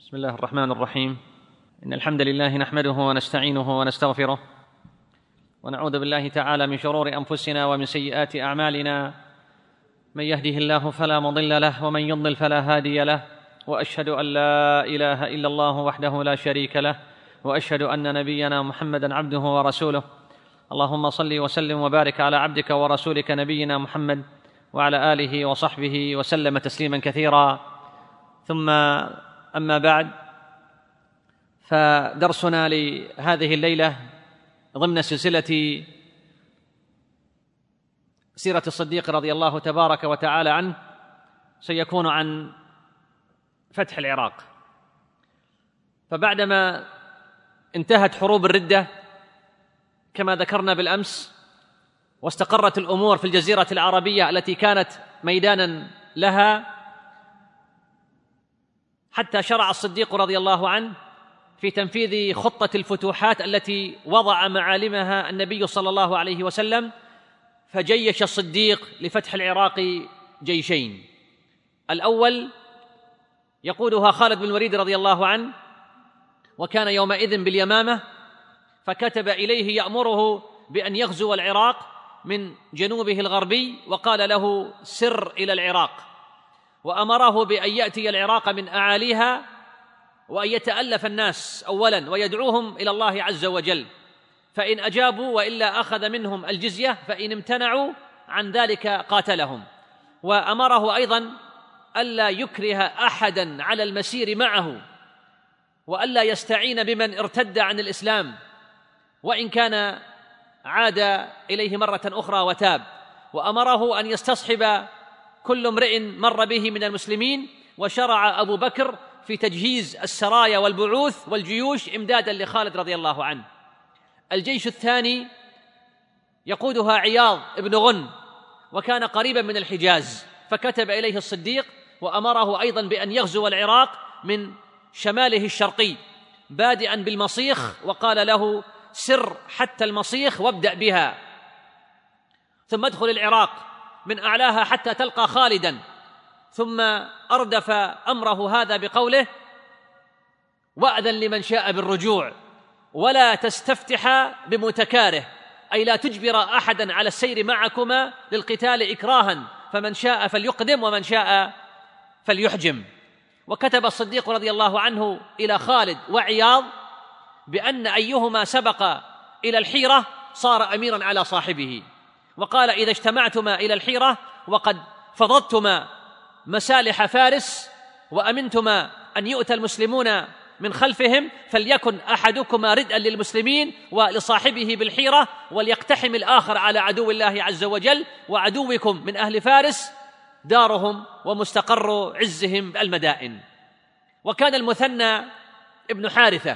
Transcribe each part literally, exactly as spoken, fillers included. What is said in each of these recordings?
بسم الله الرحمن الرحيم. إن الحمد لله نحمده ونستعينه ونستغفره ونعوذ بالله تعالى من شرور أنفسنا ومن سيئات أعمالنا. من يهده الله فلا مضل له ومن يضلل فلا هادي له، وأشهد أن لا إله إلا الله وحده لا شريك له، وأشهد أن نبينا محمدًا عبده ورسوله. اللهم صل وسلم وبارك على عبدك ورسولك نبينا محمد وعلى آله وصحبه وسلم تسليما كثيرا. ثم أما بعد، فدرسنا لهذه الليلة ضمن سلسلة سيرة الصديق رضي الله تبارك وتعالى عنه سيكون عن فتح العراق. فبعدما انتهت حروب الردة كما ذكرنا بالأمس، واستقرت الأمور في الجزيرة العربية التي كانت ميدانا لها، حتى شرع الصديق رضي الله عنه في تنفيذ خطة الفتوحات التي وضع معالمها النبي صلى الله عليه وسلم. فجيش الصديق لفتح العراق جيشين: الأول يقودها خالد بن الوليد رضي الله عنه، وكان يومئذ باليمامة، فكتب إليه يأمره بأن يغزو العراق من جنوبه الغربي، وقال له: سر إلى العراق، وأمره بأن يأتي العراق من أعاليها وأن يتألف الناس أولا ويدعوهم إلى الله عز وجل، فإن أجابوا وإلا أخذ منهم الجزية، فإن امتنعوا عن ذلك قاتلهم. وأمره أيضا ألا يكره أحدا على المسير معه، وألا يستعين بمن ارتد عن الإسلام وإن كان عاد إليه مرة أخرى وتاب. وأمره أن يستصحب كل امرئ مر به من المسلمين، وشرع أبو بكر في تجهيز السرايا والبعوث والجيوش إمدادا لخالد رضي الله عنه. الجيش الثاني يقودها عياض بن غن، وكان قريبا من الحجاز، فكتب إليه الصديق وأمره أيضا بأن يغزو العراق من شماله الشرقي بادئا بالمصيخ، وقال له: سر حتى المصيخ وابدأ بها، ثم ادخل العراق من أعلاها حتى تلقى خالدا. ثم أردف أمره هذا بقوله: وأذن لمن شاء بالرجوع، ولا تستفتح بمتكاره، أي لا تجبر أحدا على السير معكما للقتال إكراها، فمن شاء فليقدم ومن شاء فليحجم. وكتب الصديق رضي الله عنه إلى خالد وعياض بأن أيهما سبق إلى الحيرة صار أميرا على صاحبه، وقال: إذا اجتمعتما إلى الحيرة وقد فضضتما مسالح فارس وأمنتما أن يؤتى المسلمون من خلفهم، فليكن أحدكما ردءا للمسلمين ولصاحبه بالحيرة، وليقتحم الآخر على عدو الله عز وجل، وعدوكم من أهل فارس دارهم ومستقر عزهم المدائن. وكان المثنى ابن حارثة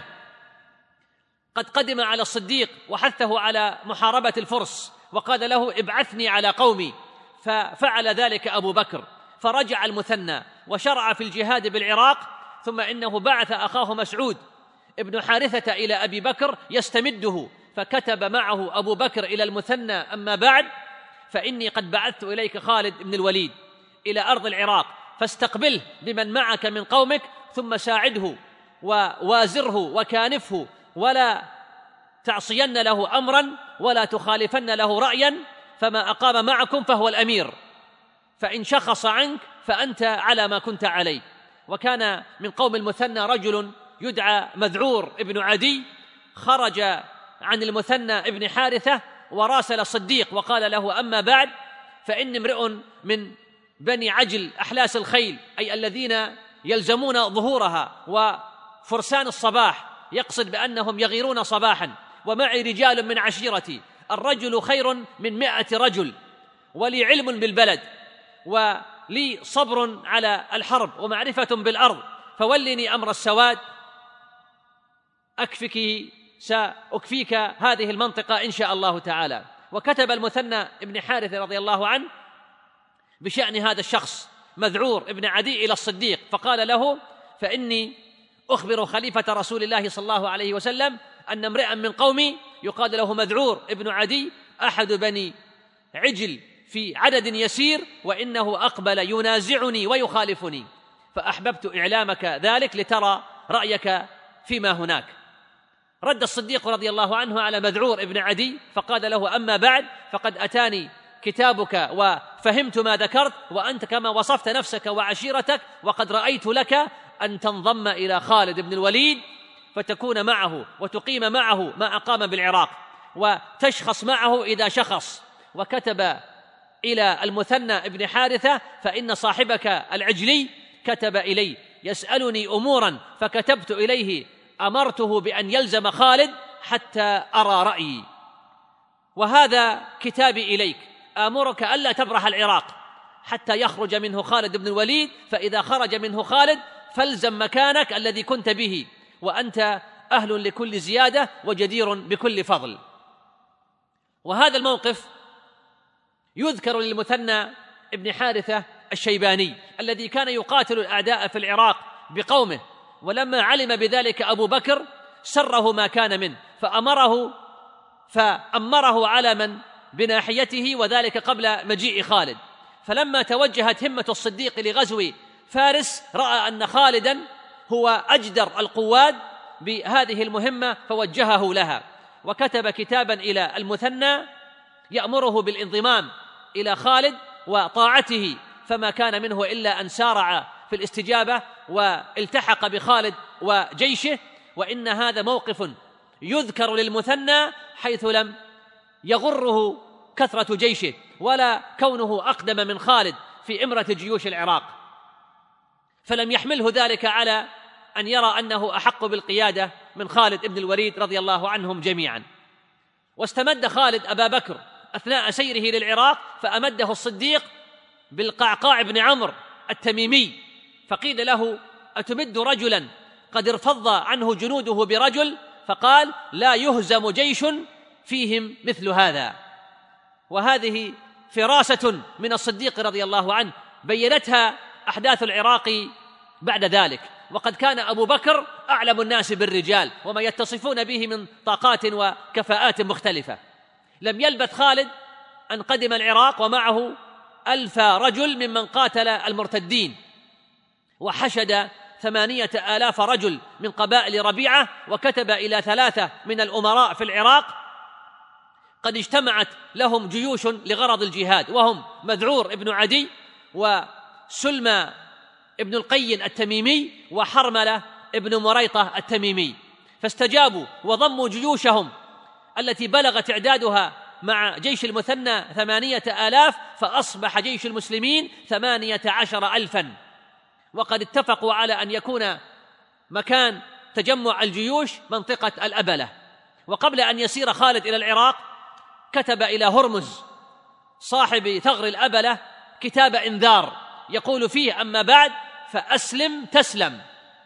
قد قدم على الصديق وحثه على محاربة الفرس، وقال له: ابعثني على قومي، ففعل ذلك أبو بكر، فرجع المثنى وشرع في الجهاد بالعراق. ثم إنه بعث أخاه مسعود ابن حارثة إلى أبي بكر يستمده، فكتب معه أبو بكر إلى المثنى: أما بعد، فإني قد بعثت إليك خالد بن الوليد إلى أرض العراق، فاستقبله بمن معك من قومك، ثم ساعده ووازره وكانفه، ولا تعصين له أمرا ولا تخالفن له رأيا، فما أقام معكم فهو الأمير، فإن شخص عنك فأنت على ما كنت عليه. وكان من قوم المثنى رجل يدعى مذعور ابن عدي، خرج عن المثنى ابن حارثة وراسل الصديق وقال له: أما بعد، فإن امرئ من بني عجل أحلاس الخيل، أي الذين يلزمون ظهورها وفرسان الصباح، يقصد بأنهم يغيرون صباحا، ومعي رجال من عشيرتي، الرجل خير من مائة رجل، ولي علم بالبلد، ولي صبر على الحرب ومعرفة بالأرض، فولني أمر السواد أكفك سأكفيك هذه المنطقة إن شاء الله تعالى. وكتب المثنى ابن حارث رضي الله عنه بشأن هذا الشخص مذعور ابن عدي إلى الصديق، فقال له: فإني أخبر خليفة رسول الله صلى الله عليه وسلم أن امرئا من قومي يقال له مذعور ابن عدي أحد بني عجل في عدد يسير، وإنه أقبل ينازعني ويخالفني، فأحببت إعلامك ذلك لترى رأيك فيما هناك. رد الصديق رضي الله عنه على مذعور ابن عدي فقال له: أما بعد، فقد أتاني كتابك وفهمت ما ذكرت، وأنت كما وصفت نفسك وعشيرتك، وقد رأيت لك أن تنضم إلى خالد بن الوليد فتكون معه وتقيم معه ما أقام بالعراق، وتشخص معه إذا شخص. وكتب إلى المثنى ابن حارثة: فإن صاحبك العجلي كتب إلي يسألني أمورا فكتبت إليه أمرته بأن يلزم خالد حتى أرى رأيي، وهذا كتابي إليك، آمرك ألا تبرح العراق حتى يخرج منه خالد بن الوليد، فإذا خرج منه خالد فالزم مكانك الذي كنت به، وأنت أهل لكل زيادة وجدير بكل فضل. وهذا الموقف يذكر للمثنى ابن حارثة الشيباني الذي كان يقاتل الأعداء في العراق بقومه، ولما علم بذلك أبو بكر سره ما كان منه، فأمره فأمره على من بناحيته، وذلك قبل مجيء خالد. فلما توجهت همة الصديق لغزو فارس رأى أن خالدا هو أجدر القواد بهذه المهمة فوجهه لها، وكتب كتابا إلى المثنى يأمره بالانضمام إلى خالد وطاعته، فما كان منه إلا أن سارع في الاستجابة والتحق بخالد وجيشه. وإن هذا موقف يذكر للمثنى حيث لم يغره كثرة جيشه ولا كونه أقدم من خالد في إمرة جيوش العراق، فلم يحمله ذلك على أن يرى أنه أحق بالقيادة من خالد بن الوليد رضي الله عنهم جميعا. واستمد خالد أبا بكر أثناء سيره للعراق، فأمده الصديق بالقعقاع بن عمرو التميمي، فقيل له: أتمد رجلا قد ارتض عنه جنوده برجل؟ فقال: لا يهزم جيش فيهم مثل هذا. وهذه فراسة من الصديق رضي الله عنه بينتها أحداث العراق بعد ذلك، وقد كان أبو بكر أعلم الناس بالرجال وما يتصفون به من طاقات وكفاءات مختلفة. لم يلبث خالد أن قدم العراق ومعه ألف رجل ممن قاتل المرتدين، وحشد ثمانية آلاف رجل من قبائل ربيعة، وكتب إلى ثلاثة من الأمراء في العراق قد اجتمعت لهم جيوش لغرض الجهاد، وهم مذعور ابن عدي وسلمى ابن القين التميمي وحرملة ابن مريطة التميمي، فاستجابوا وضموا جيوشهم التي بلغت إعدادها مع جيش المثنى ثمانية آلاف، فأصبح جيش المسلمين ثمانية عشر ألفا. وقد اتفقوا على أن يكون مكان تجمع الجيوش منطقة الأبلة. وقبل أن يسير خالد إلى العراق كتب إلى هرمز صاحب ثغر الأبلة كتاب إنذار يقول فيه: أما بعد فأسلم تسلم،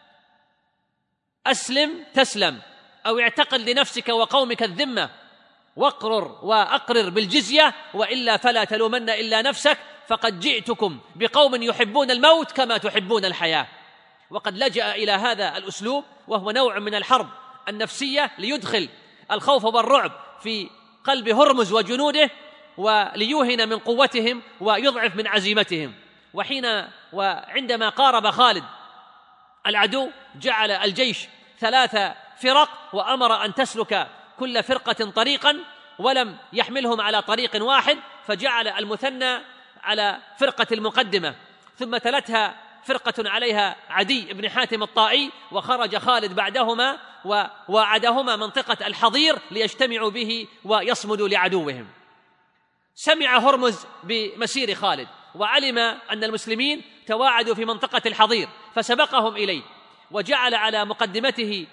أسلم تسلم، أو اعتقد لنفسك وقومك الذمة واقرر وأقرر بالجزية، وإلا فلا تلومن إلا نفسك، فقد جئتكم بقوم يحبون الموت كما تحبون الحياة. وقد لجأ إلى هذا الأسلوب وهو نوع من الحرب النفسية ليدخل الخوف والرعب في قلب هرمز وجنوده وليوهن من قوتهم ويضعف من عزيمتهم. وحين وعندما قارب خالد العدو جعل الجيش ثلاث فرق وأمر أن تسلك كل فرقة طريقا، ولم يحملهم على طريق واحد، فجعل المثنى على فرقة المقدمة، ثم تلتها فرقة عليها عدي بن حاتم الطائي، وخرج خالد بعدهما ووعدهما منطقة الحضير ليجتمعوا به ويصمدوا لعدوهم. سمع هرمز بمسير خالد وعلم أن المسلمين تواعدوا في منطقة الحضير، فسبقهم إليه وجعل على مقدمته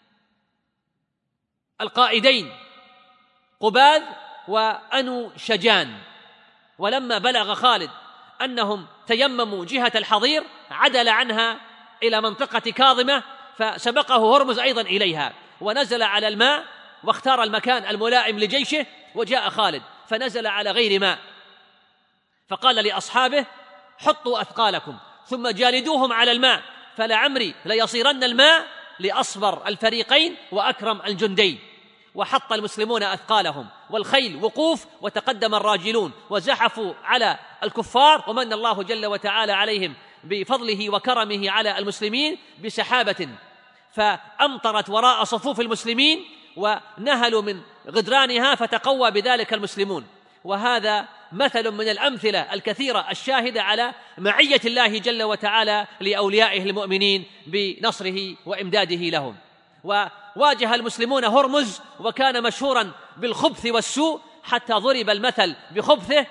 القائدين قباذ وأنو شجان. ولما بلغ خالد أنهم تيمموا جهة الحضير عدل عنها إلى منطقة كاظمة، فسبقه هرمز أيضا إليها ونزل على الماء واختار المكان الملائم لجيشه. وجاء خالد فنزل على غير ماء، فقال لأصحابه: حطوا أثقالكم ثم جالدوهم على الماء، فلعمري ليصيرن الماء لأصبر الفريقين وأكرم الجندين. وحط المسلمون أثقالهم والخيل وقوف، وتقدم الراجلون وزحفوا على الكفار، ومن الله جل وتعالى عليهم بفضله وكرمه على المسلمين بسحابة، فأمطرت وراء صفوف المسلمين ونهلوا من غدرانها فتقوى بذلك المسلمون. وهذا مثل من الأمثلة الكثيرة الشاهدة على معية الله جل وتعالى لأوليائه المؤمنين بنصره وإمداده لهم. وواجه المسلمون هرمز وكان مشهورا بالخبث والسوء حتى ضرب المثل بخبثه،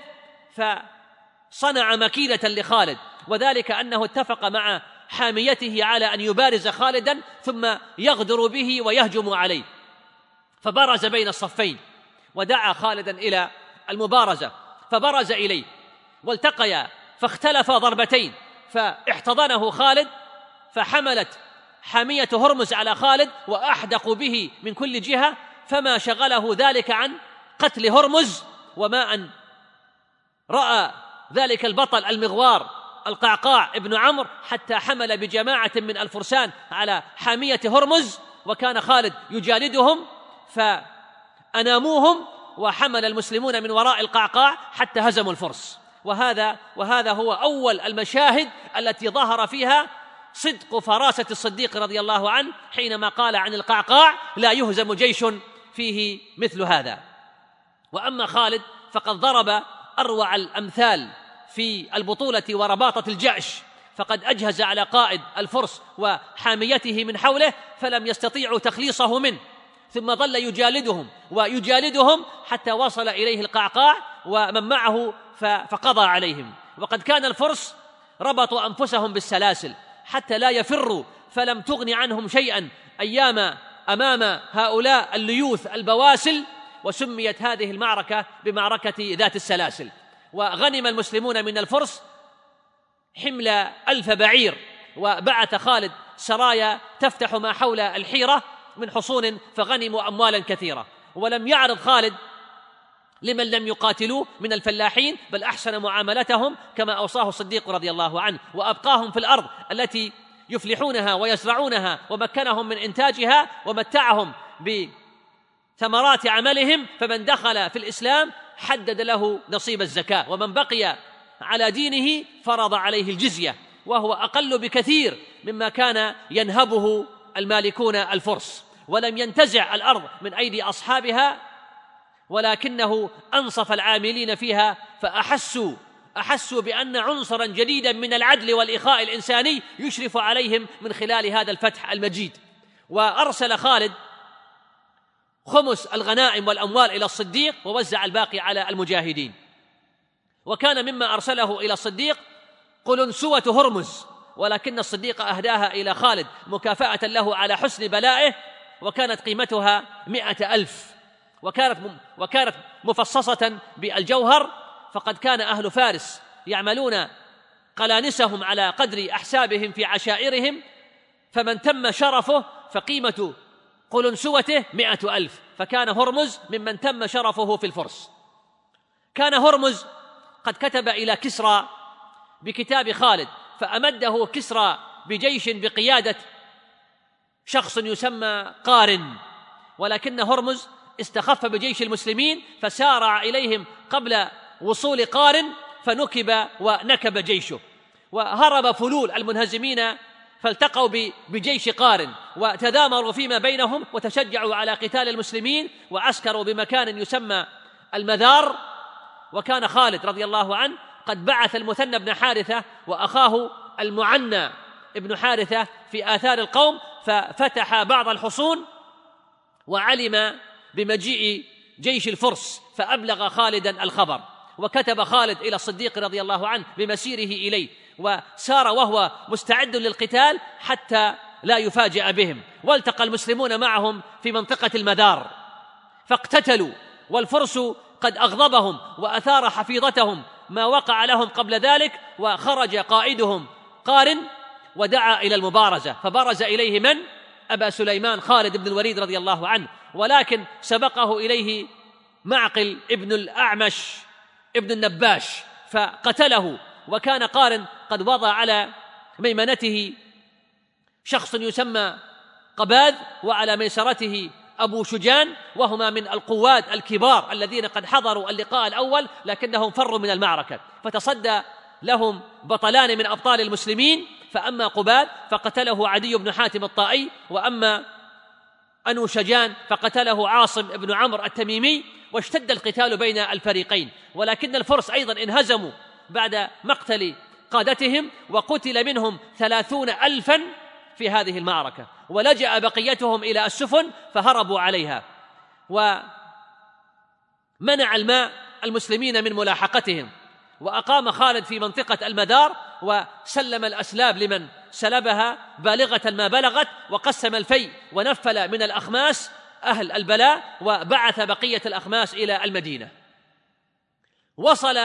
فصنع مكيدة لخالد، وذلك أنه اتفق مع حاميته على أن يبارز خالدا ثم يغدر به ويهجم عليه، فبرز بين الصفين ودعا خالدا إلى المبارزة، فبرز إليه والتقيا فاختلف ضربتين، فاحتضنه خالد فحملت حامية هرمز على خالد وأحدقوا به من كل جهة، فما شغله ذلك عن قتل هرمز، وما أن رأى ذلك البطل المغوار القعقاع ابن عمرو حتى حمل بجماعة من الفرسان على حامية هرمز، وكان خالد يجالدهم فأناموهم، وحمل المسلمون من وراء القعقاع حتى هزموا الفرس. وهذا وهذا هو أول المشاهد التي ظهر فيها صدق فراسة الصديق رضي الله عنه حينما قال عن القعقاع: لا يهزم جيش فيه مثل هذا. وأما خالد فقد ضرب أروع الأمثال في البطولة ورباطة الجأش، فقد أجهز على قائد الفرس وحاميته من حوله فلم يستطيعوا تخليصه منه، ثم ظل يجالدهم ويجالدهم حتى وصل إليه القعقاع ومن معه فقضى عليهم. وقد كان الفرس ربطوا أنفسهم بالسلاسل حتى لا يفروا، فلم تغن عنهم شيئا أيام أمام هؤلاء الليوث البواسل، وسميت هذه المعركة بمعركة ذات السلاسل. وغنم المسلمون من الفرس حمل ألف بعير، وبعث خالد سرايا تفتح ما حول الحيرة من حصون فغنموا أموالا كثيرة. ولم يعرض خالد لمن لم يقاتلوه من الفلاحين، بل أحسن معاملتهم كما أوصاه الصديق رضي الله عنه، وأبقاهم في الأرض التي يفلحونها ويزرعونها ومكنهم من إنتاجها ومتعهم بثمرات عملهم. فمن دخل في الإسلام حدد له نصيب الزكاة، ومن بقي على دينه فرض عليه الجزية، وهو أقل بكثير مما كان ينهبه المالكون الفرس. ولم ينتزع الأرض من أيدي أصحابها، ولكنه أنصف العاملين فيها، فأحسوا أحسوا بأن عنصرا جديدا من العدل والإخاء الإنساني يشرف عليهم من خلال هذا الفتح المجيد. وأرسل خالد خمس الغنائم والأموال إلى الصديق ووزع الباقي على المجاهدين. وكان مما أرسله إلى الصديق قلنسوة هرمز، ولكن الصديق أهداها إلى خالد مكافأة له على حسن بلائه، وكانت قيمتها مئة ألف، وكانت وكانت مفصصة بالجوهر. فقد كان أهل فارس يعملون قلانسهم على قدر أحسابهم في عشائرهم، فمن تم شرفه فقيمة قلنسوته مئة ألف، فكان هرمز ممن تم شرفه في الفرس. كان هرمز قد كتب إلى كسرى بكتاب خالد، فأمده كسرى بجيش بقيادة شخص يسمى قارن، ولكن هرمز استخف بجيش المسلمين فسارع إليهم قبل وصول قارن فنكب ونكب جيشه، وهرب فلول المنهزمين فالتقوا بجيش قارن وتذامروا فيما بينهم وتشجعوا على قتال المسلمين، وعسكروا بمكان يسمى المذار. وكان خالد رضي الله عنه قد بعث المثنى بن حارثة وأخاه المعنى ابن حارثة في آثار القوم، ففتح بعض الحصون وعلم بمجيء جيش الفرس فأبلغ خالدا الخبر، وكتب خالد إلى الصديق رضي الله عنه بمسيره إليه، وسار وهو مستعد للقتال حتى لا يفاجأ بهم. والتقى المسلمون معهم في منطقة المدار فاقتتلوا، والفرس قد أغضبهم وأثار حفيظتهم ما وقع لهم قبل ذلك، وخرج قائدهم قارن ودعا إلى المبارزة، فبرز إليه من؟ أبا سليمان خالد بن الوليد رضي الله عنه، ولكن سبقه إليه معقل ابن الأعمش ابن النباش فقتله. وكان قارن قد وضع على ميمنته شخص يسمى قباذ، وعلى ميسرته أبو شجان، وهما من القواد الكبار الذين قد حضروا اللقاء الأول لكنهم فروا من المعركة، فتصدى لهم بطلان من أبطال المسلمين فأما قباد فقتله عدي بن حاتم الطائي، وأما أنوشجان فقتله عاصم بن عمرو التميمي، واشتد القتال بين الفريقين. ولكن الفرس أيضا انهزموا بعد مقتل قادتهم، وقتل منهم ثلاثون ألفا في هذه المعركة، ولجأ بقيتهم إلى السفن فهربوا عليها، ومنع الماء المسلمين من ملاحقتهم. وأقام خالد في منطقة المدار وسلم الأسلاب لمن سلبها بالغة ما بلغت، وقسم الفيء ونفل من الأخماس أهل البلاء، وبعث بقية الأخماس إلى المدينة. وصل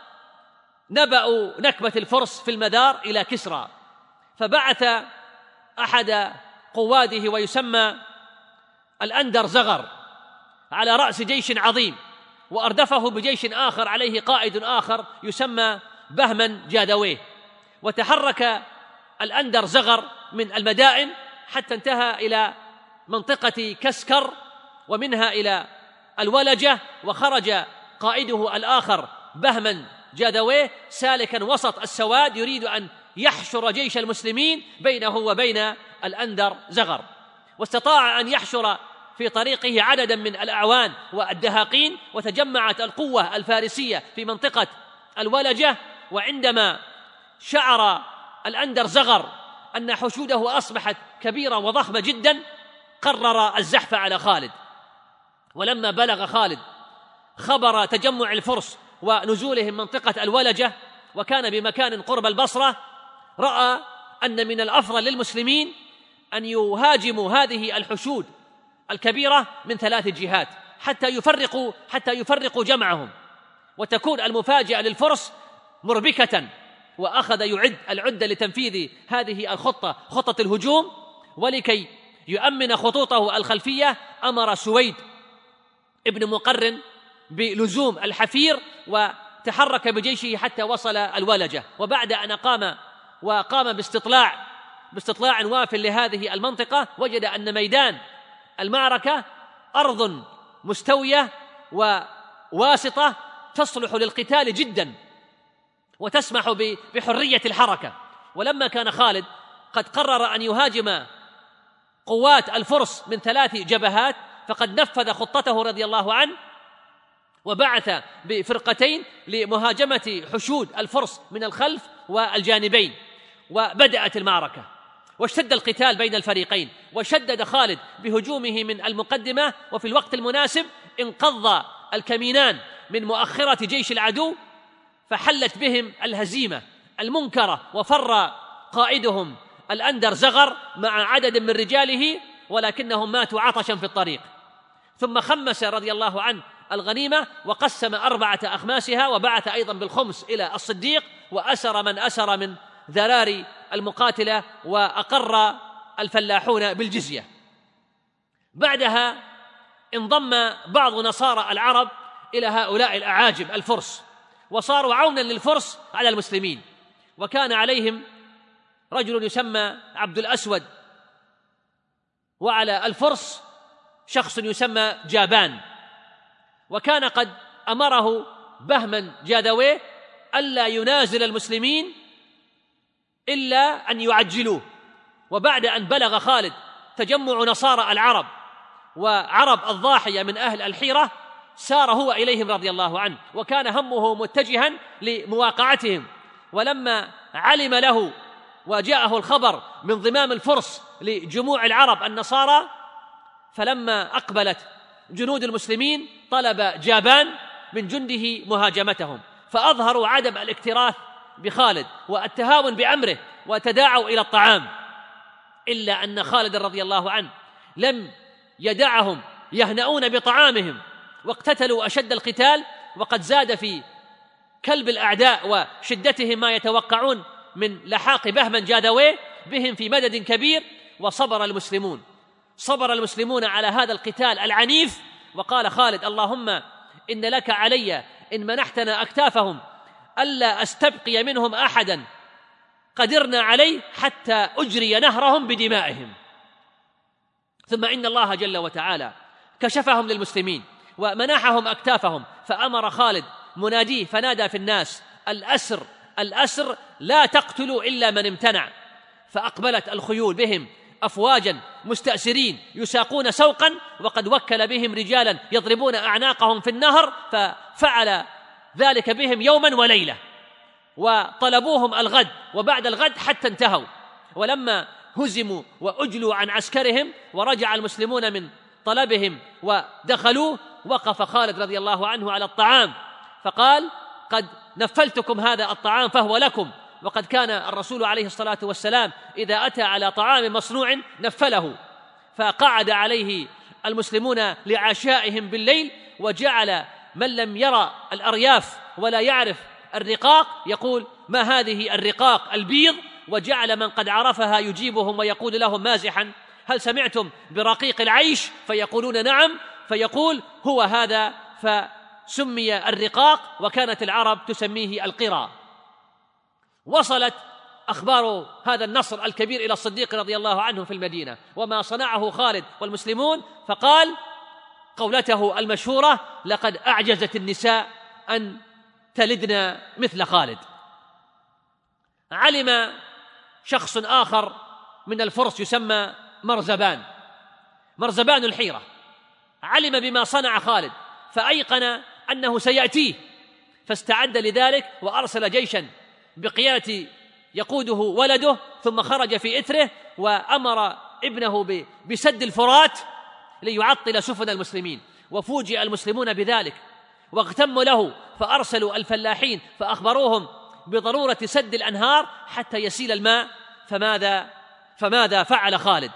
نبأ نكبة الفرس في المدار إلى كسرى، فبعث أحد قواده ويسمى الأندر زغر على رأس جيش عظيم، وأردفه بجيش آخر عليه قائد آخر يسمى بهمن جادويه. وتحرك الأندر زغر من المدائن حتى انتهى إلى منطقة كسكر، ومنها إلى الولجة، وخرج قائده الآخر بهمن جادويه سالكا وسط السواد يريد أن يحشر جيش المسلمين بينه وبين الأندر زغر، واستطاع أن يحشر في طريقه عددا من الأعوان والدهاقين، وتجمعت القوة الفارسية في منطقة الولجة. وعندما شعر الأندر زغر أن حشوده أصبحت كبيرة وضخمة جدا قرر الزحف على خالد. ولما بلغ خالد خبر تجمع الفرس ونزولهم منطقة الولجة، وكان بمكان قرب البصرة، رأى أن من الأفضل للمسلمين أن يهاجموا هذه الحشود الكبيرة من ثلاث جهات حتى يفرقوا حتى يفرقوا جمعهم، وتكون المفاجأة للفرس مربكة. وأخذ يعد العدة لتنفيذ هذه الخطة، خطة الهجوم. ولكي يؤمن خطوطه الخلفية أمر سويد ابن مقرن بلزوم الحفير، وتحرك بجيشه حتى وصل الولجة. وبعد أن قام وقام باستطلاع باستطلاع واف لهذه المنطقة، وجد أن ميدان المعركة أرض مستوية وواسطة تصلح للقتال جدا وتسمح بحرية الحركة. ولما كان خالد قد قرر أن يهاجم قوات الفرس من ثلاث جبهات، فقد نفذ خطته رضي الله عنه، وبعث بفرقتين لمهاجمة حشود الفرس من الخلف والجانبين. وبدأت المعركة واشتد القتال بين الفريقين، وشدد خالد بهجومه من المقدمة، وفي الوقت المناسب انقض الكمينان من مؤخرة جيش العدو، فحلت بهم الهزيمة المنكرة، وفر قائدهم الأندر زغر مع عدد من رجاله، ولكنهم ماتوا عطشا في الطريق. ثم خمس رضي الله عنه الغنيمة وقسم أربعة أخماسها، وبعث أيضا بالخمس إلى الصديق، وأسر من أسر من ذراري المقاتلة، وأقر الفلاحون بالجزية. بعدها انضم بعض نصارى العرب إلى هؤلاء الأعاجم الفرس، وصاروا عونا للفرس على المسلمين. وكان عليهم رجل يسمى عبد الأسود، وعلى الفرس شخص يسمى جابان. وكان قد أمره بهمن جادويه ألا ينازل المسلمين إلا أن يعجلوه. وبعد أن بلغ خالد تجمع نصارى العرب وعرب الضاحية من أهل الحيرة، سار هو إليهم رضي الله عنه، وكان همه متجها لمواقعتهم. ولما علم له وجاءه الخبر من ضمام الفرس لجموع العرب النصارى، فلما أقبلت جنود المسلمين طلب جابان من جنده مهاجمتهم، فأظهروا عدم الاكتراث بخالد والتهاون بأمره، وتداعوا إلى الطعام. إلا أن خالد رضي الله عنه لم يدعهم يهنؤون بطعامهم، واقتتلوا أشد القتال، وقد زاد في كلب الأعداء وشدتهم ما يتوقعون من لحاق بهمن جادويه بهم في مدد كبير. وصبر المسلمون صبر المسلمون على هذا القتال العنيف. وقال خالد: اللهم إن لك علي إن منحتنا أكتافهم ألا أستبقي منهم أحدا قدرنا عليه حتى أجري نهرهم بدمائهم. ثم إن الله جل وتعالى كشفهم للمسلمين ومنحهم أكتافهم، فأمر خالد مناديه فنادى في الناس: الأسر الأسر لا تقتلوا إلا من امتنع. فأقبلت الخيول بهم أفواجا مستأسرين يساقون سوقا، وقد وكل بهم رجالا يضربون أعناقهم في النهر، ففعل ذلك بهم يوما وليلة، وطلبوهم الغد وبعد الغد حتى انتهوا. ولما هزموا وأجلوا عن عسكرهم ورجع المسلمون من طلبهم ودخلوا، وقف خالد رضي الله عنه على الطعام فقال: قد نفلتكم هذا الطعام فهو لكم. وقد كان الرسول عليه الصلاة والسلام إذا أتى على طعام مصنوع نفله، فقعد عليه المسلمون لعشائهم بالليل، وجعل من لم يرى الأرياف ولا يعرف الرقاق يقول: ما هذه الرقاق البيض؟ وجعل من قد عرفها يجيبهم ويقول لهم مازحا: هل سمعتم برقيق العيش؟ فيقولون نعم، فيقول: هو هذا، فسمي الرقاق، وكانت العرب تسميه القرى. وصلت أخبار هذا النصر الكبير إلى الصديق رضي الله عنه في المدينة وما صنعه خالد والمسلمون، فقال قولته المشهورة: لقد أعجزت النساء أن تلدن مثل خالد. علم شخص آخر من الفرس يسمى مرزبان مرزبان الحيرة، علم بما صنع خالد فأيقن أنه سيأتيه، فاستعد لذلك وأرسل جيشا بقيادة يقوده ولده، ثم خرج في إثره وأمر ابنه بسد الفرات ليعطل سفن المسلمين. وفوجئ المسلمون بذلك واغتموا له، فأرسلوا الفلاحين فأخبروهم بضرورة سد الأنهار حتى يسيل الماء. فماذا فماذا فعل خالد؟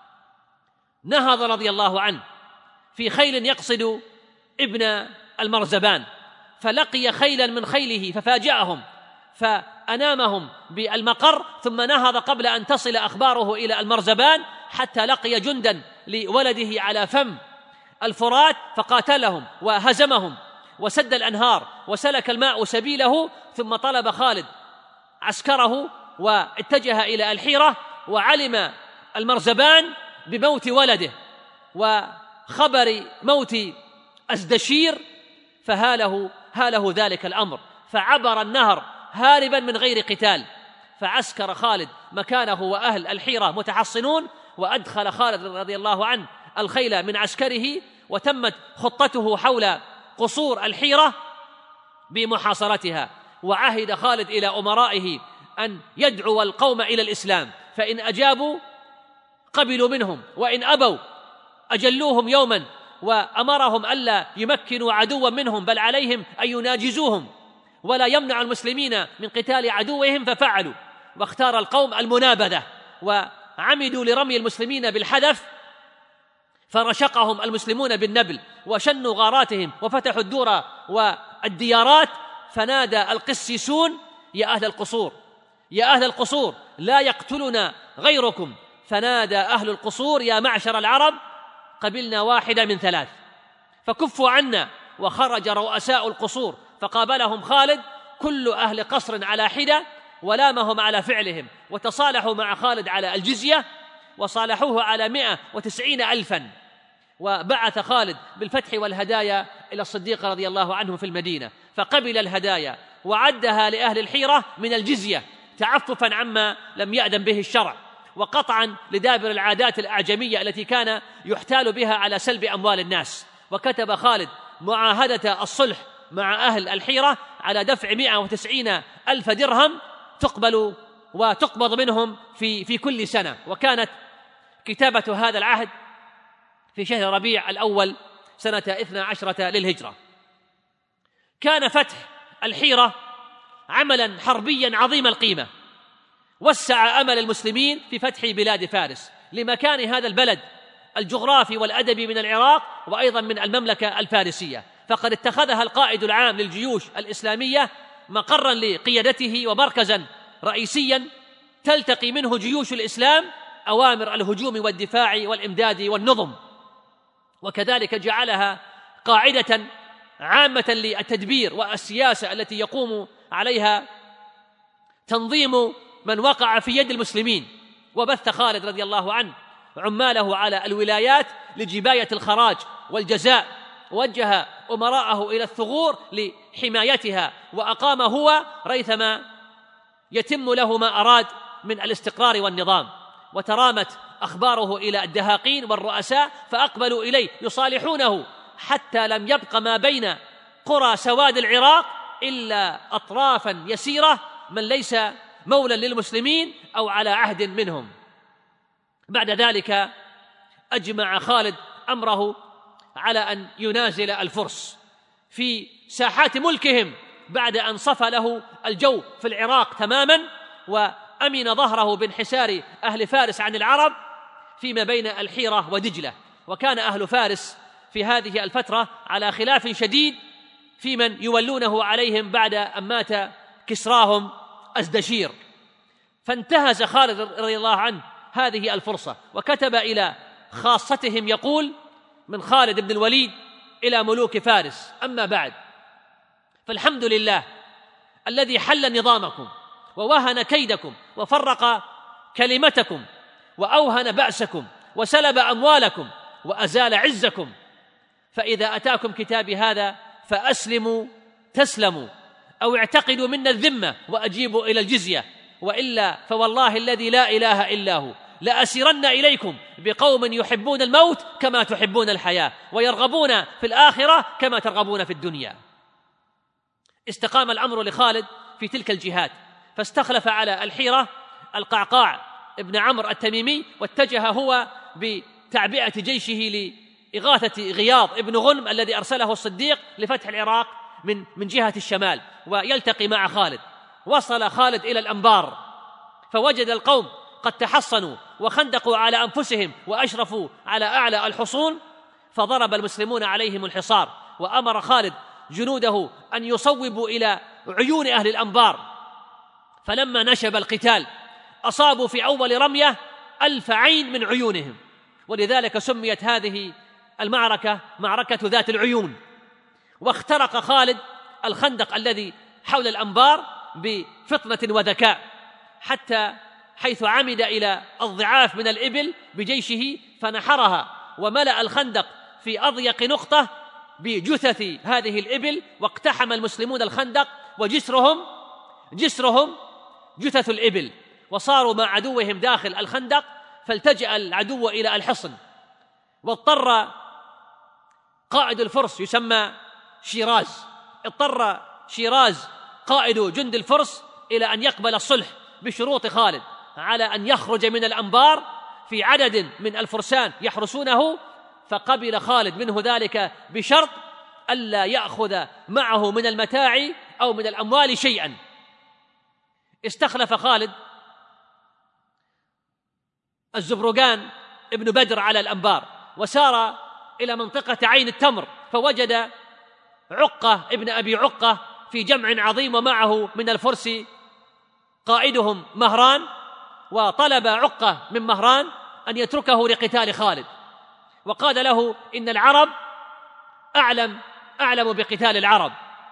نهض رضي الله عنه في خيل يقصد ابن المرزبان، فلقي خيلا من خيله ففاجأهم فأنامهم بالمقر، ثم نهض قبل أن تصل أخباره إلى المرزبان حتى لقي جندا لولده على فم الفرات فقاتلهم وهزمهم وسد الأنهار وسلك الماء سبيله. ثم طلب خالد عسكره واتجه إلى الحيرة، وعلم المرزبان بموت ولده وخبر موت أزدشير، فهاله هاله ذلك الأمر، فعبر النهر هاربا من غير قتال. فعسكر خالد مكانه وأهل الحيرة متحصنون، وأدخل خالد رضي الله عنه الخيل من عسكره، وتمت خطته حول قصور الحيرة بمحاصرتها. وعهد خالد إلى أمرائه أن يدعو القوم إلى الإسلام، فإن أجابوا قبلوا منهم، وإن أبوا أجلوهم يوما، وأمرهم ألا يمكنوا عدوا منهم بل عليهم أن يناجزوهم ولا يمنع المسلمين من قتال عدوهم، ففعلوا. واختار القوم المنابذة وعمدوا لرمي المسلمين بالحدث، فرشقهم المسلمون بالنبل وشنوا غاراتهم وفتحوا الدور والديارات. فنادى القسيسون: يا أهل القصور يا أهل القصور لا يقتلنا غيركم. فنادى أهل القصور: يا معشر العرب قبلنا واحدة من ثلاث فكفوا عنا. وخرج رؤساء القصور فقابلهم خالد كل أهل قصر على حدة، ولامهم على فعلهم، وتصالحوا مع خالد على الجزية، وصالحوه على مئة وتسعين ألفا. وبعث خالد بالفتح والهدايا إلى الصديق رضي الله عنه في المدينة، فقبل الهدايا وعدها لأهل الحيرة من الجزية تعففا عما لم يأذن به الشرع، وقطعا لدابر العادات الأعجمية التي كان يحتال بها على سلب أموال الناس. وكتب خالد معاهدة الصلح مع أهل الحيرة على دفع مئة وتسعين ألف درهم تقبل وتقبض منهم في, في كل سنة. وكانت كتابة هذا العهد في شهر ربيع الأول سنة اثنا عشرة للهجرة. كان فتح الحيرة عملا حربيا عظيم القيمة، وسع أمل المسلمين في فتح بلاد فارس لمكان هذا البلد الجغرافي والأدبي من العراق وأيضا من المملكة الفارسية. فقد اتخذها القائد العام للجيوش الإسلامية مقرا لقيادته ومركزا رئيسيا تلتقي منه جيوش الإسلام أوامر الهجوم والدفاع والإمداد والنظم، وكذلك جعلها قاعدة عامة للتدبير والسياسة التي يقوم عليها تنظيم من وقع في يد المسلمين. وبث خالد رضي الله عنه عماله على الولايات لجباية الخراج والجزاء، وجه أمراءه إلى الثغور لحمايتها، وأقام هو ريثما يتم له ما أراد من الاستقرار والنظام، وترامت أخباره إلى الدهاقين والرؤساء فأقبلوا إليه يصالحونه، حتى لم يبق ما بين قرى سواد العراق إلا أطرافا يسيرة من ليس مولا للمسلمين أو على عهد منهم. بعد ذلك أجمع خالد أمره على أن ينازل الفرس في ساحات ملكهم بعد أن صفى له الجو في العراق تماما، وأمن ظهره بانحسار أهل فارس عن العرب فيما بين الحيرة ودجلة. وكان أهل فارس في هذه الفترة على خلاف شديد في من يولونه عليهم بعد أن مات كسراهم أزدشير، فانتهز خالد رضي الله عنه هذه الفرصة وكتب إلى خاصتهم يقول: من خالد بن الوليد إلى ملوك فارس، أما بعد، فالحمد لله الذي حل نظامكم ووهن كيدكم وفرق كلمتكم وأوهن بأسكم وسلب أموالكم وأزال عزكم، فإذا أتاكم كتابي هذا فأسلموا تسلموا، أو اعتقدوا منا الذمة وأجيبوا إلى الجزية، وإلا فوالله الذي لا إله إلا هو لأسيرن إليكم بقوم يحبون الموت كما تحبون الحياة، ويرغبون في الآخرة كما ترغبون في الدنيا. استقام الأمر لخالد في تلك الجهات، فاستخلف على الحيرة القعقاع ابن عمرو التميمي، واتجه هو بتعبئة جيشه لإغاثة غياض ابن غنم الذي أرسله الصديق لفتح العراق من من جهة الشمال ويلتقي مع خالد. وصل خالد إلى الأنبار فوجد القوم قد تحصنوا وخندقوا على أنفسهم وأشرفوا على أعلى الحصون، فضرب المسلمون عليهم الحصار، وأمر خالد جنوده أن يصوبوا إلى عيون أهل الأنبار، فلما نشب القتال أصابوا في أول رمية ألف عين من عيونهم، ولذلك سميت هذه المعركة معركة ذات العيون. واخترق خالد الخندق الذي حول الأنبار بفطنة وذكاء، حتى حيث عمد إلى الضعاف من الإبل بجيشه فنحرها، وملأ الخندق في أضيق نقطة بجثث هذه الإبل، واقتحم المسلمون الخندق وجسرهم جسرهم جثث الإبل، وصاروا مع عدوهم داخل الخندق، فالتجأ العدو إلى الحصن. واضطر قائد الفرس يسمى شيراز اضطر شيراز قائد جند الفرس إلى أن يقبل الصلح بشروط خالد، على أن يخرج من الأنبار في عدد من الفرسان يحرسونه، فقبل خالد منه ذلك بشرط ألا يأخذ معه من المتاع أو من الأموال شيئا. استخلف خالد الزبرقان ابن بدر على الأنبار، وسار إلى منطقة عين التمر، فوجد عقة ابن أبي عقة في جمع عظيم ومعه من الفرس قائدهم مهران، وطلب عقة من مهران أن يتركه لقتال خالد، وقال له: إن العرب أعلم أعلم بقتال العرب،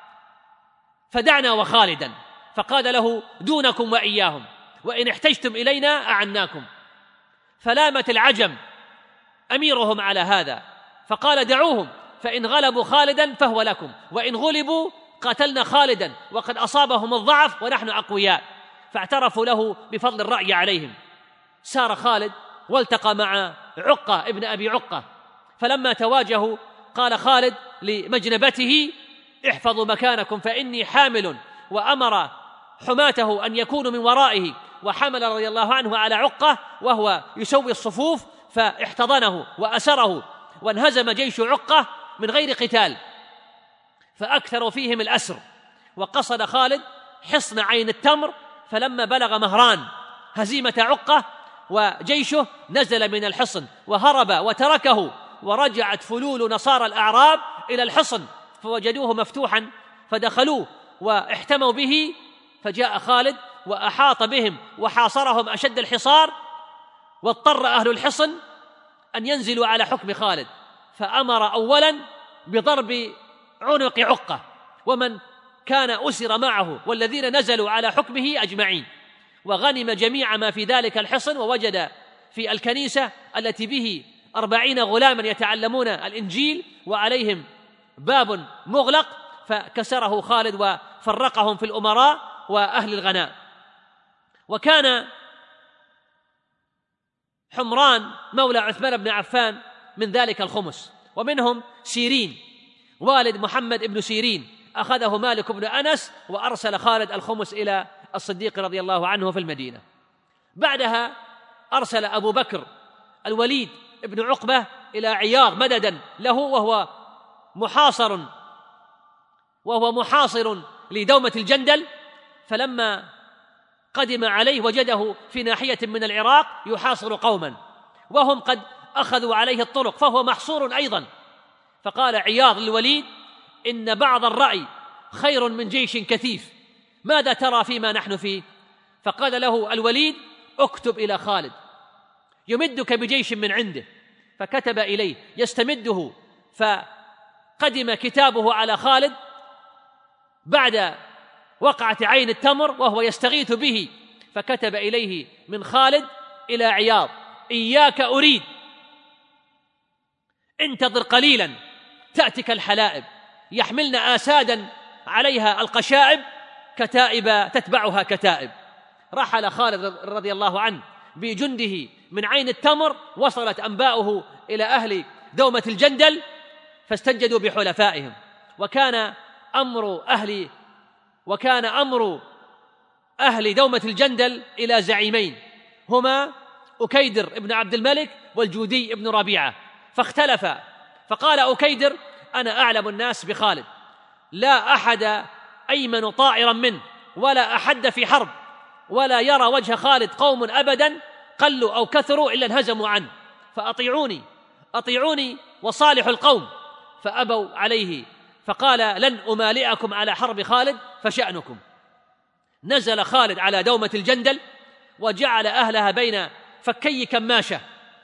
فدعنا وخالدا. فقال له: دونكم وإياهم، وإن احتجتم إلينا أعناكم. فلامت العجم أميرهم على هذا، فقال: دعوهم، فإن غلبوا خالدا فهو لكم، وإن غلبوا قاتلنا خالدا وقد أصابهم الضعف ونحن أقوياء. فاعترفوا له بفضل الرأي عليهم. سار خالد والتقى مع عقة ابن أبي عقة، فلما تواجهوا قال خالد لمجنبته: احفظوا مكانكم فإني حامل، وأمر حماته أن يكونوا من ورائه، وحمل رضي الله عنه على عقة وهو يسوي الصفوف، فاحتضنه وأسره، وانهزم جيش عقة من غير قتال، فأكثروا فيهم الأسر. وقصد خالد حصن عين التمر، فلما بلغ مهران هزيمة عقة وجيشه نزل من الحصن وهرب وتركه، ورجعت فلول نصارى الأعراب إلى الحصن فوجدوه مفتوحا فدخلوه واحتموا به، فجاء خالد وأحاط بهم وحاصرهم أشد الحصار، واضطر أهل الحصن أن ينزلوا على حكم خالد، فأمر أولا بضرب عنق عقة ومن كان أسر معه والذين نزلوا على حكمه أجمعين، وغنم جميع ما في ذلك الحصن، ووجد في الكنيسة التي به أربعين غلاما يتعلمون الإنجيل وعليهم باب مغلق، فكسره خالد وفرقهم في الأمراء وأهل الغناء. وكان حمران مولى عثمان بن عفان من ذلك الخمس، ومنهم سيرين والد محمد بن سيرين أخذه مالك بن أنس وأرسل خالد الخمس إلى الصديق رضي الله عنه في المدينة. بعدها أرسل أبو بكر الوليد بن عقبة إلى عياض مددا له، وهو محاصر وهو محاصر لدومة الجندل، فلما قدم عليه وجده في ناحية من العراق يحاصر قوما وهم قد أخذوا عليه الطرق، فهو محصور أيضا. فقال عياض للوليد: إن بعض الرأي خير من جيش كثيف، ماذا ترى فيما نحن فيه؟ فقال له الوليد: اكتب إلى خالد يمدك بجيش من عنده. فكتب إليه يستمده، فقدم كتابه على خالد بعد وقعة عين التمر وهو يستغيث به، فكتب إليه من خالد إلى عياض: إياك أريد، انتظر قليلا تأتك الحلائب يحملن آسادا عليها القشائب كتائب تتبعها كتائب. رحل خالد رضي الله عنه بجنده من عين التمر، وصلت أنباؤه إلى أهل دومة الجندل فاستنجدوا بحلفائهم، وكان أمر أهل وكان أمر أهل دومة الجندل إلى زعيمين هما أكيدر ابن عبد الملك والجودي ابن ربيعة، فاختلفا. فقال أكيدر: أنا أعلم الناس بخالد، لا أحد أيمن طائرا منه، ولا أحد في حرب، ولا يرى وجه خالد قوم أبدا قلوا أو كثروا إلا انهزموا عنه، فأطيعوني أطيعوني وصالح القوم. فأبوا عليه، فقال: لن أمالئكم على حرب خالد فشأنكم. نزل خالد على دومة الجندل وجعل أهلها بين فكي كماشة،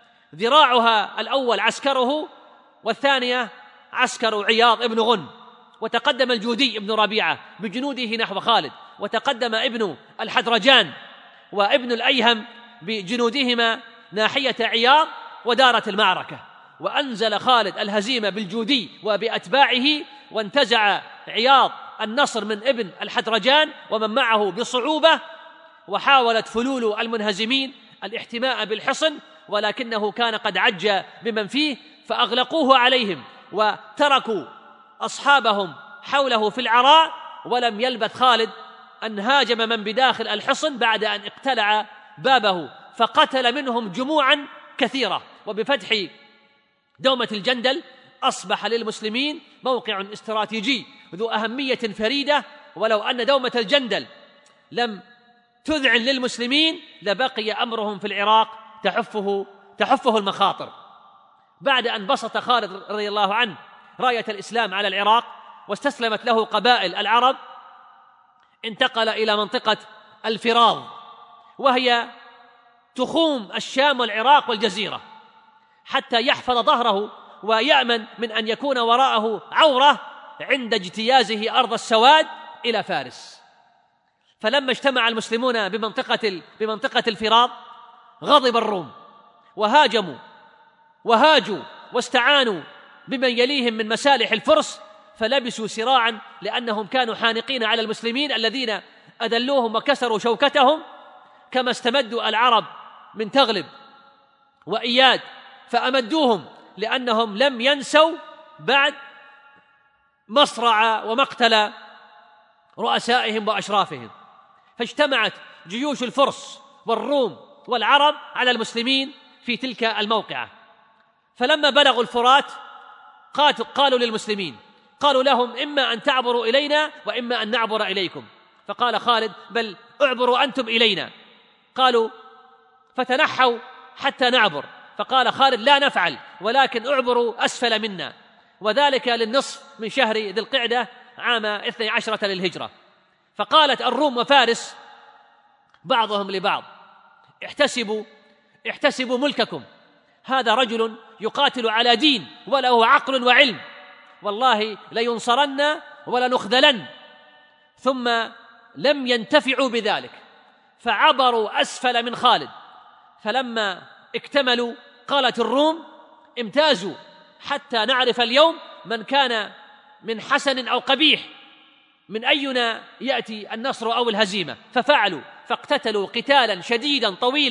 ذراعها الأول عسكره والثانية عسكر عياض ابن غن، وتقدم الجودي ابن ربيعة بجنوده نحو خالد، وتقدم ابن الحدرجان وابن الأيهم بجنودهما ناحية عياض، ودارت المعركة، وأنزل خالد الهزيمة بالجودي وبأتباعه، وانتزع عياض النصر من ابن الحدرجان ومن معه بصعوبة، وحاولت فلول المنهزمين الاحتماء بالحصن، ولكنه كان قد عج بمن فيه فأغلقوه عليهم وتركوا أصحابهم حوله في العراء. ولم يلبث خالد أن هاجم من بداخل الحصن بعد أن اقتلع بابه، فقتل منهم جموعا كثيرة. وبفتح دومة الجندل أصبح للمسلمين موقع استراتيجي ذو أهمية فريدة، ولو أن دومة الجندل لم تذعن للمسلمين لبقي أمرهم في العراق تحفه تحفه المخاطر. بعد أن بسط خالد رضي الله عنه راية الإسلام على العراق واستسلمت له قبائل العرب، انتقل إلى منطقة الفراض، وهي تخوم الشام والعراق والجزيرة، حتى يحفظ ظهره ويأمن من أن يكون وراءه عورة عند اجتيازه أرض السواد إلى فارس. فلما اجتمع المسلمون بمنطقة بمنطقة الفراض غضب الروم وهاجموا وهاجوا واستعانوا بمن يليهم من مسالح الفرس، فلبسوا سراعا لأنهم كانوا حانقين على المسلمين الذين أذلوهم وكسروا شوكتهم، كما استمدوا العرب من تغلب وإياد فأمدوهم، لأنهم لم ينسوا بعد مصرع ومقتل رؤسائهم وأشرافهم. فاجتمعت جيوش الفرس والروم والعرب على المسلمين في تلك الموقعة. فلما بلغوا الفرات قالوا للمسلمين، قالوا لهم: إما أن تعبروا إلينا وإما أن نعبر إليكم. فقال خالد: بل اعبروا أنتم إلينا. قالوا: فتنحوا حتى نعبر. فقال خالد: لا نفعل، ولكن اعبروا أسفل منا، وذلك للنصف من شهر ذي القعدة عام اثني عشرة للهجرة. فقالت الروم وفارس بعضهم لبعض: احتسبوا احتسبوا ملككم، هذا رجل يقاتل على دين وله عقل وعلم، والله لينصرن ولنخذلن. ثم لم ينتفعوا بذلك، فعبروا أسفل من خالد. فلما اكتملوا قالت الروم: امتازوا حتى نعرف اليوم من كان من حسن أو قبيح، من أينا يأتي النصر أو الهزيمة. ففعلوا، فاقتتلوا قتالا شديدا طويلا،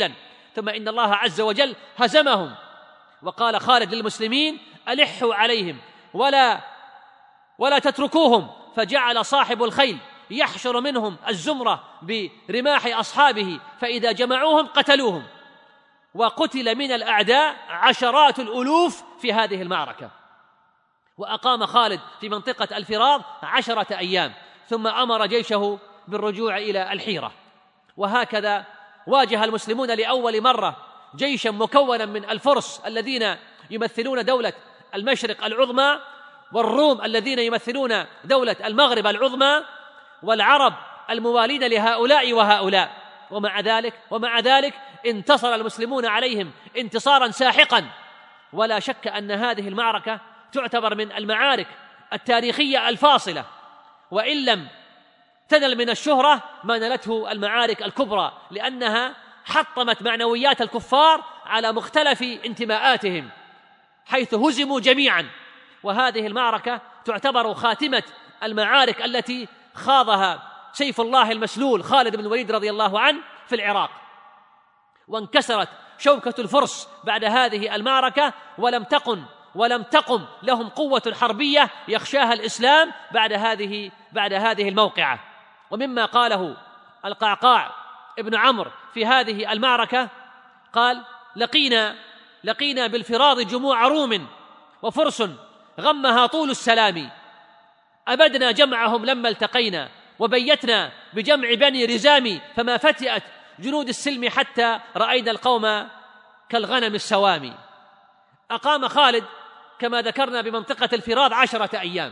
ثم إن الله عز وجل هزمهم. وقال خالد للمسلمين: ألحوا عليهم ولا ولا تتركوهم. فجعل صاحب الخيل يحشر منهم الزمرة برماح أصحابه، فإذا جمعوهم قتلوهم، وقتل من الأعداء عشرات الألوف في هذه المعركة. وأقام خالد في منطقة الفراض عشرة أيام، ثم أمر جيشه بالرجوع إلى الحيرة. وهكذا واجه المسلمون لأول مرة جيشا مكونا من الفرس الذين يمثلون دولة المشرق العظمى، والروم الذين يمثلون دولة المغرب العظمى، والعرب الموالين لهؤلاء وهؤلاء. ومع ذلك ومع ذلك انتصر المسلمون عليهم انتصارا ساحقا. ولا شك أن هذه المعركة تعتبر من المعارك التاريخية الفاصلة، وإن لم تنل من الشهرة ما نلته المعارك الكبرى، لأنها حطمت معنويات الكفار على مختلف انتماءاتهم حيث هزموا جميعا. وهذه المعركة تعتبر خاتمة المعارك التي خاضها سيف الله المسلول خالد بن الوليد رضي الله عنه في العراق. وانكسرت شوكة الفرس بعد هذه المعركة، ولم تقن ولم تقم لهم قوة حربية يخشاها الإسلام بعد هذه بعد هذه الموقعة. ومما قاله القعقاع ابن عمرو في هذه المعركة قال: لقينا لقينا بالفراض جموع روم وفرس غمها طول السلام، أبدنا جمعهم لما التقينا، وبيتنا بجمع بني رزام، فما فتئت جنود السلم حتى رأينا القوم كالغنم السوامي. أقام خالد كما ذكرنا بمنطقة الفراض عشرة أيام،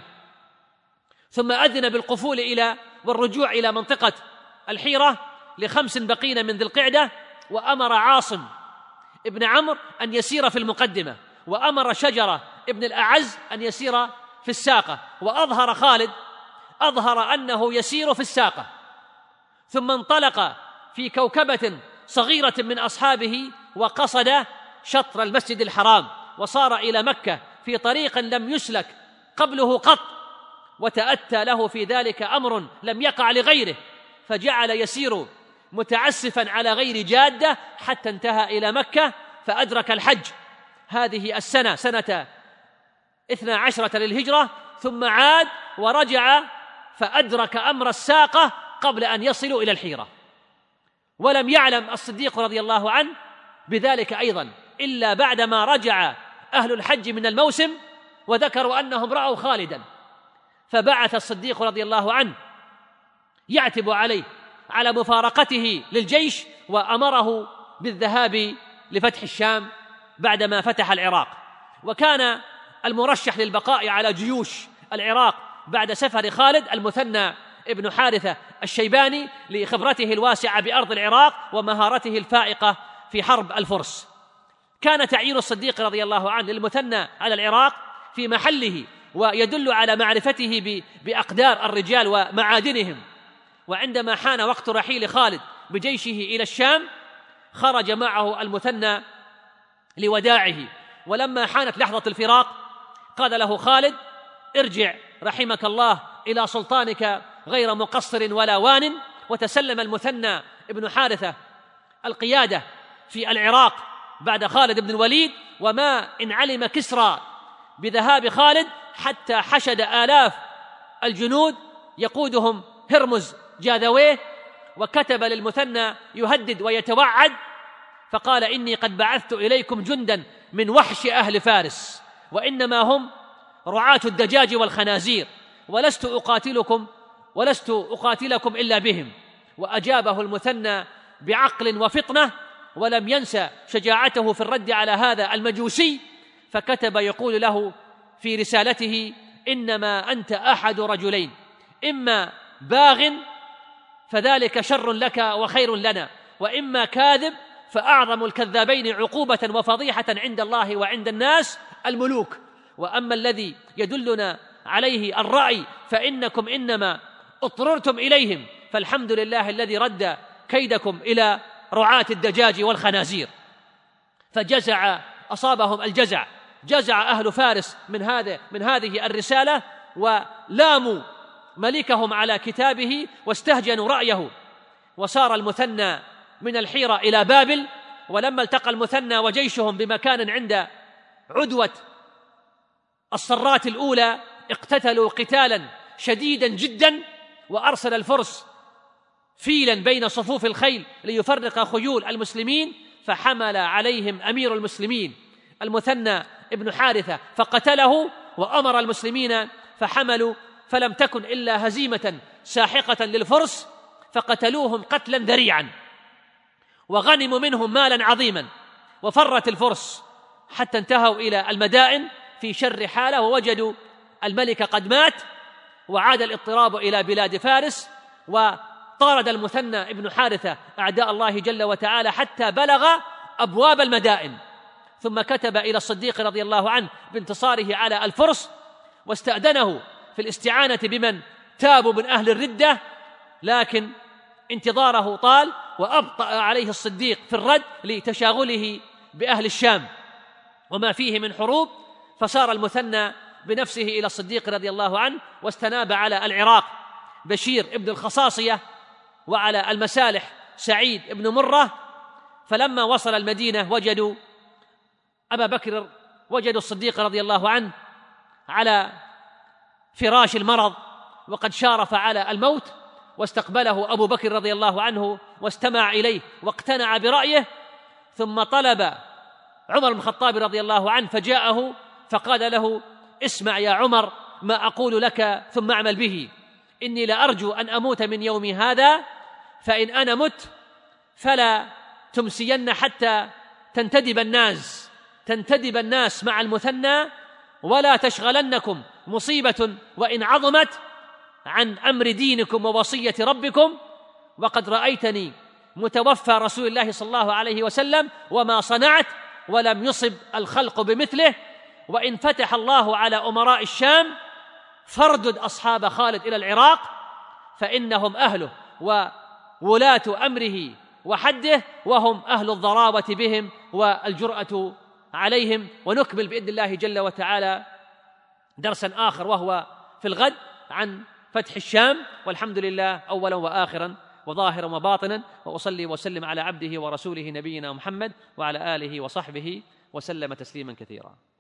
ثم أذن بالقفول إلى والرجوع إلى منطقة الحيرة لخمس بقين من ذي القعدة، وأمر عاصم ابن عمرو أن يسير في المقدمة، وأمر شجرة ابن الأعز أن يسير في الساقة. وأظهر خالد أظهر أنه يسير في الساقة، ثم انطلق في كوكبة صغيرة من أصحابه وقصد شطر المسجد الحرام، وصار إلى مكة في طريق لم يسلك قبله قط، وتأتى له في ذلك أمر لم يقع لغيره، فجعل يسير متعسفا على غير جادة حتى انتهى إلى مكة فأدرك الحج هذه السنة سنة اثنا عشرة للهجرة، ثم عاد ورجع فأدرك أمر الساقة قبل أن يصلوا إلى الحيرة. ولم يعلم الصديق رضي الله عنه بذلك أيضا إلا بعدما رجع أهل الحج من الموسم وذكروا أنهم رأوا خالدا، فبعث الصديق رضي الله عنه يعتب عليه على مفارقته للجيش، وأمره بالذهاب لفتح الشام بعدما فتح العراق. وكان المرشح للبقاء على جيوش العراق بعد سفر خالد المثنى ابن حارثة الشيباني لخبرته الواسعة بأرض العراق ومهارته الفائقة في حرب الفرس. كان تعيين الصديق رضي الله عنه للمثنى على العراق في محله، ويدل على معرفته بأقدار الرجال ومعادنهم. وعندما حان وقت رحيل خالد بجيشه إلى الشام خرج معه المثنى لوداعه، ولما حانت لحظة الفراق قال له خالد: ارجع رحمك الله إلى سلطانك غير مقصر ولا وان. وتسلم المثنى ابن حارثة القيادة في العراق بعد خالد بن الوليد، وما إن علم كسرى بذهاب خالد حتى حشد آلاف الجنود يقودهم هرمز جاذويه، وكتب للمثنى يهدد ويتوعد، فقال: إني قد بعثت إليكم جندا من وحش أهل فارس، وإنما هم رعاة الدجاج والخنازير، ولست أقاتلكم ولست أقاتلكم إلا بهم. وأجابه المثنى بعقل وفطنة، ولم ينسى شجاعته في الرد على هذا المجوسي، فكتب يقول له في رسالته: إنما أنت أحد رجلين، إما باغ فذلك شر لك وخير لنا، وإما كاذب فأعظم الكذابين عقوبة وفضيحة عند الله وعند الناس الملوك. وأما الذي يدلنا عليه الرأي فإنكم إنما اضطررتم إليهم، فالحمد لله الذي رد كيدكم إلى رعاة الدجاج والخنازير. فجزع أصابهم الجزع، جزع أهل فارس من هذا من هذه الرسالة، ولاموا ملكهم على كتابه واستهجنوا رأيه. وسار المثنى من الحيرة إلى بابل، ولما التقى المثنى وجيشهم بمكان عند عدوة الصرات الأولى اقتتلوا قتالا شديدا جدا، وأرسل الفرس فيلا بين صفوف الخيل ليفرق خيول المسلمين، فحمل عليهم أمير المسلمين المثنى ابن حارثة فقتله، وأمر المسلمين فحملوا، فلم تكن إلا هزيمة ساحقة للفرس، فقتلوهم قتلا ذريعا وغنموا منهم مالا عظيما. وفرت الفرس حتى انتهوا إلى المدائن في شر حالة، ووجدوا الملك قد مات، وعاد الاضطراب إلى بلاد فارس، وطارد المثنى ابن حارثة أعداء الله جل وتعالى حتى بلغ أبواب المدائن، ثم كتب إلى الصديق رضي الله عنه بانتصاره على الفرس، واستأذنه في الاستعانة بمن تابوا من أهل الردة، لكن انتظاره طال، وأبطأ عليه الصديق في الرد لتشاغله بأهل الشام وما فيه من حروب، فصار المثنى بنفسه إلى الصديق رضي الله عنه، واستناب على العراق بشير ابن الخصاصية، وعلى المسالح سعيد ابن مرة. فلما وصل المدينة وجدوا أبا بكر وجدوا الصديق رضي الله عنه على فراش المرض وقد شارف على الموت، واستقبله أبو بكر رضي الله عنه واستمع إليه واقتنع برأيه، ثم طلب عمر بن الخطاب رضي الله عنه فجاءه فقال له: اسمع يا عمر ما أقول لك ثم أعمل به، إني لأرجو أن أموت من يومي هذا، فإن أنا مت فلا تمسين حتى تنتدب الناس تنتدب الناس مع المثنى، ولا تشغلنكم مصيبة وإن عظمت عن أمر دينكم ووصية ربكم، وقد رأيتني متوفى رسول الله صلى الله عليه وسلم وما صنعت، ولم يصب الخلق بمثله، وإن فتح الله على أمراء الشام فاردد أصحاب خالد إلى العراق، فإنهم أهله وولاة أمره وحده، وهم أهل الضراوة بهم والجرأة عليهم. ونكمل بإذن الله جل وتعالى درسا آخر وهو في الغد عن فتح الشام، والحمد لله أولا وآخرا وظاهرا وباطنا، وأصلي وسلم على عبده ورسوله نبينا محمد وعلى آله وصحبه وسلم تسليما كثيرا.